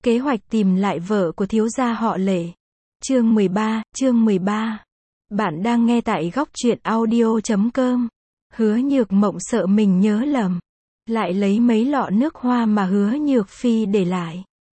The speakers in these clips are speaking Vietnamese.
Kế hoạch tìm lại vợ của thiếu gia họ Lệ. Chương 13. Bạn đang nghe tại góc truyện audio.com. Hứa Nhược Mộng sợ mình nhớ lầm, lại lấy mấy lọ nước hoa mà Hứa Nhược Phi để lại.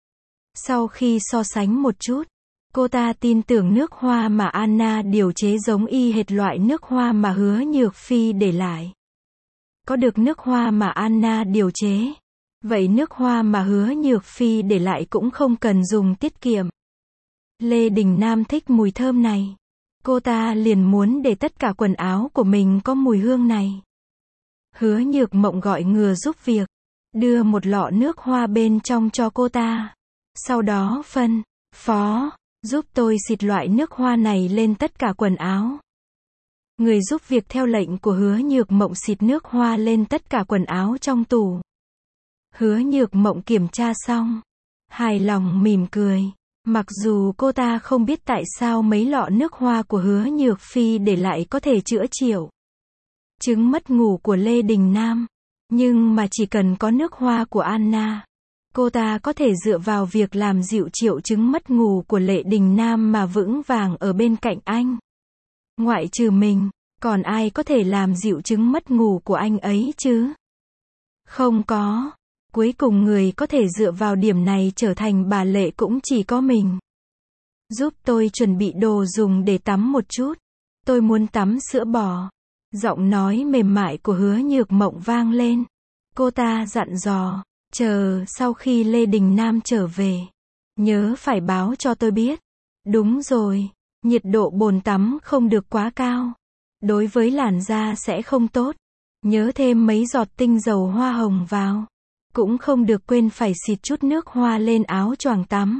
Sau khi so sánh một chút, cô ta tin tưởng nước hoa mà Anna điều chế giống y hệt loại nước hoa mà Hứa Nhược Phi để lại. Có được nước hoa mà Anna điều chế, vậy nước hoa mà Hứa Nhược Phi để lại cũng không cần dùng tiết kiệm. Lê Đình Nam thích mùi thơm này. Cô ta liền muốn để tất cả quần áo của mình có mùi hương này. Hứa Nhược Mộng gọi người giúp việc, đưa một lọ nước hoa bên trong cho cô ta. Sau đó phân phó, giúp tôi xịt loại nước hoa này lên tất cả quần áo. Người giúp việc theo lệnh của Hứa Nhược Mộng xịt nước hoa lên tất cả quần áo trong tủ. Hứa Nhược Mộng kiểm tra xong, hài lòng mỉm cười. Mặc dù cô ta không biết tại sao mấy lọ nước hoa của Hứa Nhược Phi để lại có thể chữa triệu chứng mất ngủ của Lê Đình Nam, nhưng mà chỉ cần có nước hoa của Anna, cô ta có thể dựa vào việc làm dịu triệu chứng mất ngủ của Lê Đình Nam mà vững vàng ở bên cạnh anh. Ngoại trừ mình, còn ai có thể làm dịu chứng mất ngủ của anh ấy chứ? Không có. Cuối cùng người có thể dựa vào điểm này trở thành bà Lệ cũng chỉ có mình. Giúp tôi chuẩn bị đồ dùng để tắm một chút. Tôi muốn tắm sữa bò. Giọng nói mềm mại của Hứa Nhược Mộng vang lên. Cô ta dặn dò, chờ sau khi Lê Đình Nam trở về, nhớ phải báo cho tôi biết. Đúng rồi, nhiệt độ bồn tắm không được quá cao. Đối với làn da sẽ không tốt. Nhớ thêm mấy giọt tinh dầu hoa hồng vào. Cũng không được quên phải xịt chút nước hoa lên áo choàng tắm.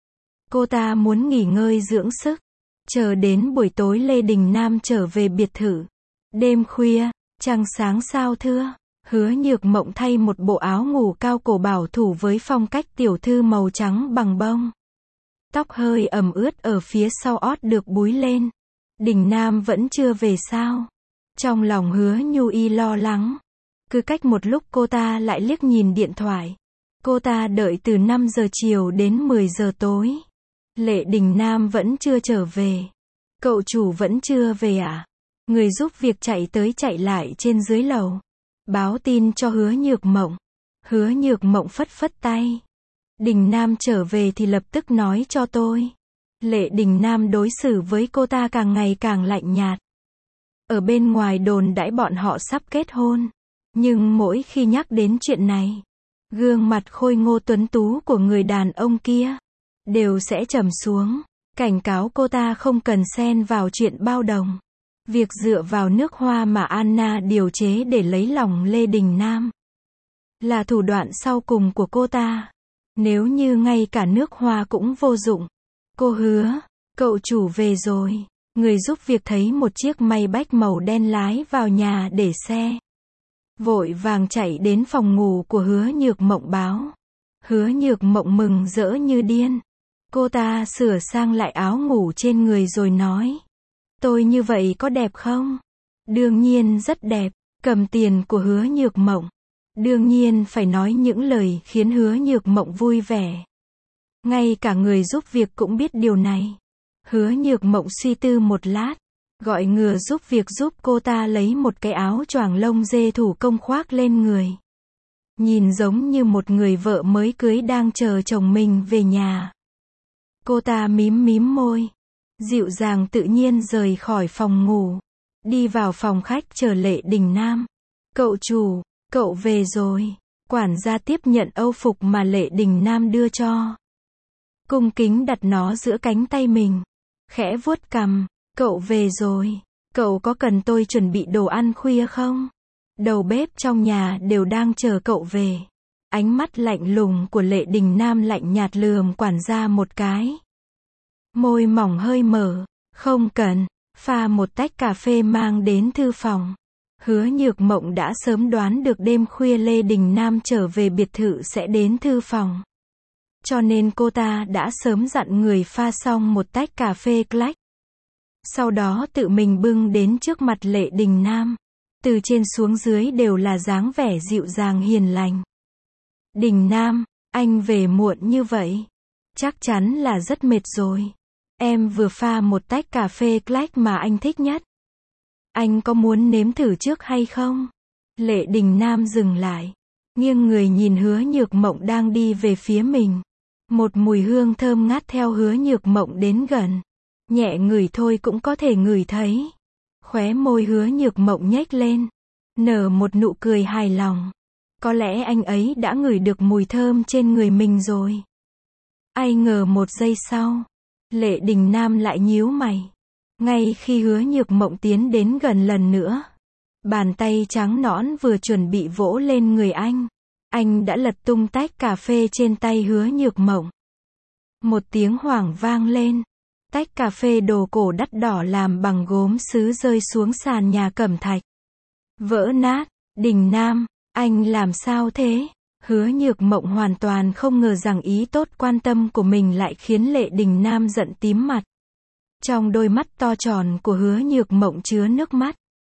Cô ta muốn nghỉ ngơi dưỡng sức. Chờ đến buổi tối Lê Đình Nam trở về biệt thự. Đêm khuya, trăng sáng sao thưa. Hứa Nhược Mộng thay một bộ áo ngủ cao cổ bảo thủ với phong cách tiểu thư màu trắng bằng bông. Tóc hơi ẩm ướt ở phía sau ót được búi lên. Đình Nam vẫn chưa về sao? Trong lòng Hứa Nhu Y lo lắng. Cứ cách một lúc cô ta lại liếc nhìn điện thoại. Cô ta đợi từ 5 giờ chiều đến 10 giờ tối. Lệ Đình Nam vẫn chưa trở về. Cậu chủ vẫn chưa về à? Người giúp việc chạy tới chạy lại trên dưới lầu. Báo tin cho Hứa Nhược Mộng. Hứa Nhược Mộng phất phất tay. Đình Nam trở về thì lập tức nói cho tôi. Lệ Đình Nam đối xử với cô ta càng ngày càng lạnh nhạt. Ở bên ngoài đồn đãi bọn họ sắp kết hôn. Nhưng mỗi khi nhắc đến chuyện này, gương mặt khôi ngô tuấn tú của người đàn ông kia đều sẽ trầm xuống, cảnh cáo cô ta không cần xen vào chuyện bao đồng. Việc dựa vào nước hoa mà Anna điều chế để lấy lòng Lê Đình Nam là thủ đoạn sau cùng của cô ta. Nếu như ngay cả nước hoa cũng vô dụng, cô hứa, cậu chủ về rồi. Người giúp việc thấy một chiếc Maybach màu đen lái vào nhà để xe. Vội vàng chạy đến phòng ngủ của Hứa Nhược Mộng báo. Hứa Nhược Mộng mừng rỡ như điên. Cô ta sửa sang lại áo ngủ trên người rồi nói. Tôi như vậy có đẹp không? Đương nhiên rất đẹp. Cầm tiền của Hứa Nhược Mộng. Đương nhiên phải nói những lời khiến Hứa Nhược Mộng vui vẻ. Ngay cả người giúp việc cũng biết điều này. Hứa Nhược Mộng suy tư một lát. Gọi người giúp việc giúp cô ta lấy một cái áo choàng lông dê thủ công khoác lên người. Nhìn giống như một người vợ mới cưới đang chờ chồng mình về nhà. Cô ta mím môi. Dịu dàng tự nhiên rời khỏi phòng ngủ. Đi vào phòng khách chờ Lệ Đình Nam. Cậu chủ, cậu về rồi. Quản gia tiếp nhận âu phục mà Lệ Đình Nam đưa cho. Cung kính đặt nó giữa cánh tay mình. Khẽ vuốt cằm. Cậu về rồi. Cậu có cần tôi chuẩn bị đồ ăn khuya không? Đầu bếp trong nhà đều đang chờ cậu về. Ánh mắt lạnh lùng của Lệ Đình Nam lạnh nhạt lườm quản gia một cái. Môi mỏng hơi mở. Không cần. Pha một tách cà phê mang đến thư phòng. Hứa Nhược Mộng đã sớm đoán được đêm khuya Lê Đình Nam trở về biệt thự sẽ đến thư phòng. Cho nên cô ta đã sớm dặn người pha xong một tách cà phê black. Sau đó tự mình bưng đến trước mặt Lệ Đình Nam. Từ trên xuống dưới đều là dáng vẻ dịu dàng hiền lành. Đình Nam, Anh về muộn như vậy. Chắc chắn là rất mệt rồi. Em vừa pha một tách cà phê black mà anh thích nhất. Anh có muốn nếm thử trước hay không? Lệ Đình Nam dừng lại, nghiêng người nhìn Hứa Nhược Mộng đang đi về phía mình. Một mùi hương thơm ngát theo Hứa Nhược Mộng đến gần. Nhẹ ngửi thôi cũng có thể ngửi thấy. Khóe môi Hứa Nhược Mộng nhếch lên, nở một nụ cười hài lòng. Có lẽ anh ấy đã ngửi được mùi thơm trên người mình rồi. Ai ngờ một giây sau, Lệ Đình Nam lại nhíu mày. Ngay khi Hứa Nhược Mộng tiến đến gần lần nữa, bàn tay trắng nõn vừa chuẩn bị vỗ lên người anh đã lật tung tách cà phê trên tay Hứa Nhược Mộng. Một tiếng hoảng vang lên, tách cà phê đồ cổ đắt đỏ làm bằng gốm sứ rơi xuống sàn nhà cẩm thạch. Vỡ nát. Đình Nam, anh làm sao thế? Hứa Nhược Mộng hoàn toàn không ngờ rằng ý tốt quan tâm của mình lại khiến Lệ Đình Nam giận tím mặt. Trong đôi mắt to tròn của Hứa Nhược Mộng chứa nước mắt,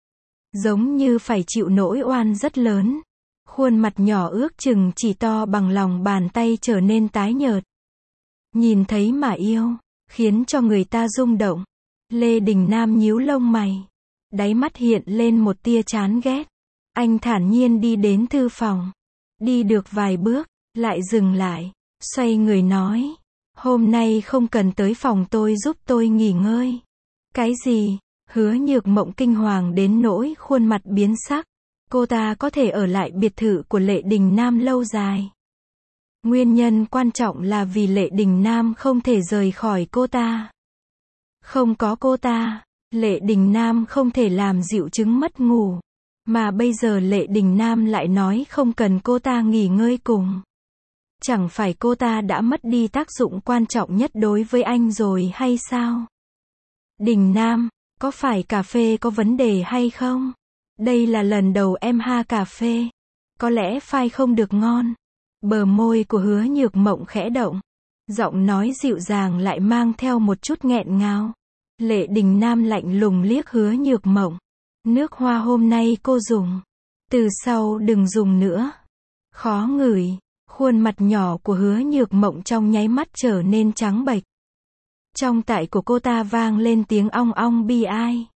giống như phải chịu nỗi oan rất lớn. Khuôn mặt nhỏ ước chừng chỉ to bằng lòng bàn tay trở nên tái nhợt. Nhìn thấy mà yêu, khiến cho người ta rung động. Lê Đình Nam nhíu lông mày, đáy mắt hiện lên một tia chán ghét. Anh thản nhiên đi đến thư phòng. Đi được vài bước, lại dừng lại, xoay người nói. Hôm nay không cần tới phòng tôi giúp tôi nghỉ ngơi. Cái gì? Hứa Nhược Mộng kinh hoàng đến nỗi khuôn mặt biến sắc. Cô ta có thể ở lại biệt thự của Lệ Đình Nam lâu dài. Nguyên nhân quan trọng là vì Lệ Đình Nam không thể rời khỏi cô ta. Không có cô ta, Lệ Đình Nam không thể làm dịu chứng mất ngủ. Mà bây giờ Lệ Đình Nam lại nói không cần cô ta nghỉ ngơi cùng. Chẳng phải cô ta đã mất đi tác dụng quan trọng nhất đối với anh rồi hay sao? Đình Nam, có phải cà phê có vấn đề hay không? Đây là lần đầu em ha cà phê. Có lẽ pha không được ngon. Bờ môi của Hứa Nhược Mộng khẽ động. Giọng nói dịu dàng lại mang theo một chút nghẹn ngào. Lệ Đình Nam lạnh lùng liếc Hứa Nhược Mộng. Nước hoa hôm nay cô dùng. Từ sau đừng dùng nữa. Khó ngửi. Khuôn mặt nhỏ của Hứa Nhược Mộng trong nháy mắt trở nên trắng bệch. Trong tai của cô ta vang lên tiếng ong ong bi ai.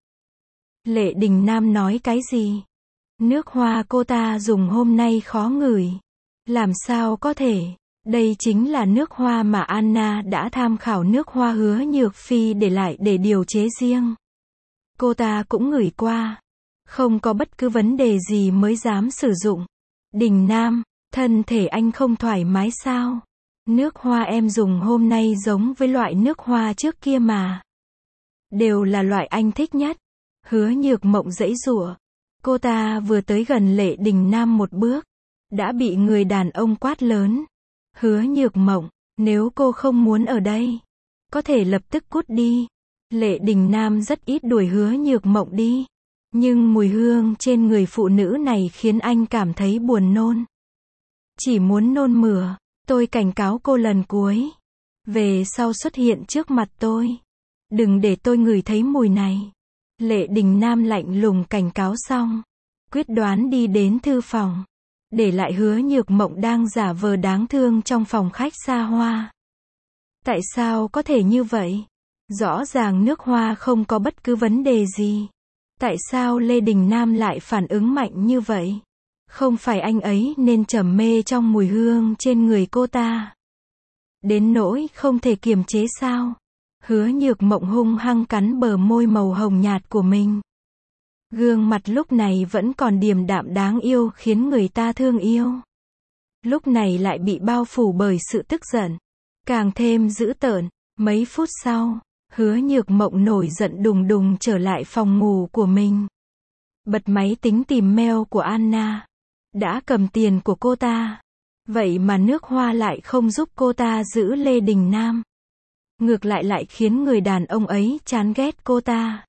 Lệ Đình Nam nói cái gì? Nước hoa cô ta dùng hôm nay khó ngửi. Làm sao có thể? Đây chính là nước hoa mà Anna đã tham khảo nước hoa Hứa Nhược Phi để lại để điều chế riêng. Cô ta cũng ngửi qua. Không có bất cứ vấn đề gì mới dám sử dụng. Đình Nam, thân thể anh không thoải mái sao? Nước hoa em dùng hôm nay giống với loại nước hoa trước kia mà. Đều là loại anh thích nhất. Hứa Nhược Mộng giãy giụa. Cô ta vừa tới gần Lệ Đình Nam một bước, đã bị người đàn ông quát lớn. Hứa Nhược Mộng, nếu cô không muốn ở đây, có thể lập tức cút đi. Lệ Đình Nam rất ít đuổi Hứa Nhược Mộng đi. Nhưng mùi hương trên người phụ nữ này khiến anh cảm thấy buồn nôn. Chỉ muốn nôn mửa. Tôi cảnh cáo cô lần cuối. Về sau xuất hiện trước mặt tôi. Đừng để tôi ngửi thấy mùi này. Lệ Đình Nam lạnh lùng cảnh cáo xong, quyết đoán đi đến thư phòng. Để lại Hứa Nhược Mộng đang giả vờ đáng thương trong phòng khách xa hoa. Tại sao có thể như vậy? Rõ ràng nước hoa không có bất cứ vấn đề gì. Tại sao Lê Đình Nam lại phản ứng mạnh như vậy? Không phải anh ấy nên trầm mê trong mùi hương trên người cô ta. Đến nỗi không thể kiềm chế sao? Hứa Nhược Mộng hung hăng cắn bờ môi màu hồng nhạt của mình. Gương mặt lúc này vẫn còn điềm đạm đáng yêu khiến người ta thương yêu. Lúc này lại bị bao phủ bởi sự tức giận. Càng thêm dữ tợn. Mấy phút sau, Hứa Nhược Mộng nổi giận đùng đùng trở lại phòng ngủ của mình. Bật máy tính tìm mail của Anna. Đã cầm tiền của cô ta. Vậy mà nước hoa lại không giúp cô ta giữ Lê Đình Nam. Ngược lại khiến người đàn ông ấy chán ghét cô ta.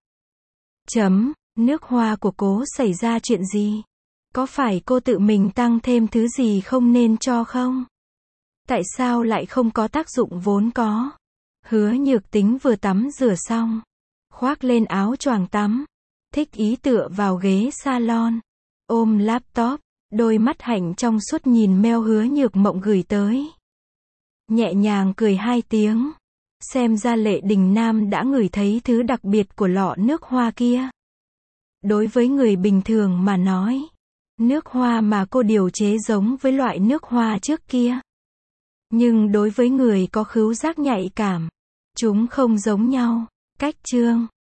Nước hoa của cô xảy ra chuyện gì? Có phải cô tự mình tăng thêm thứ gì không nên cho không? Tại sao lại không có tác dụng vốn có? Hứa Nhược Tính vừa tắm rửa xong, khoác lên áo choàng tắm, thích ý tựa vào ghế salon, ôm laptop, đôi mắt hạnh trong suốt nhìn mail Hứa Nhược Mộng gửi tới. nhẹ nhàng cười hai tiếng. Xem ra Lệ Đình Nam đã ngửi thấy thứ đặc biệt của lọ nước hoa kia. Đối với người bình thường mà nói, nước hoa mà cô điều chế giống với loại nước hoa trước kia. Nhưng đối với người có khứu giác nhạy cảm, chúng không giống nhau. Cách chương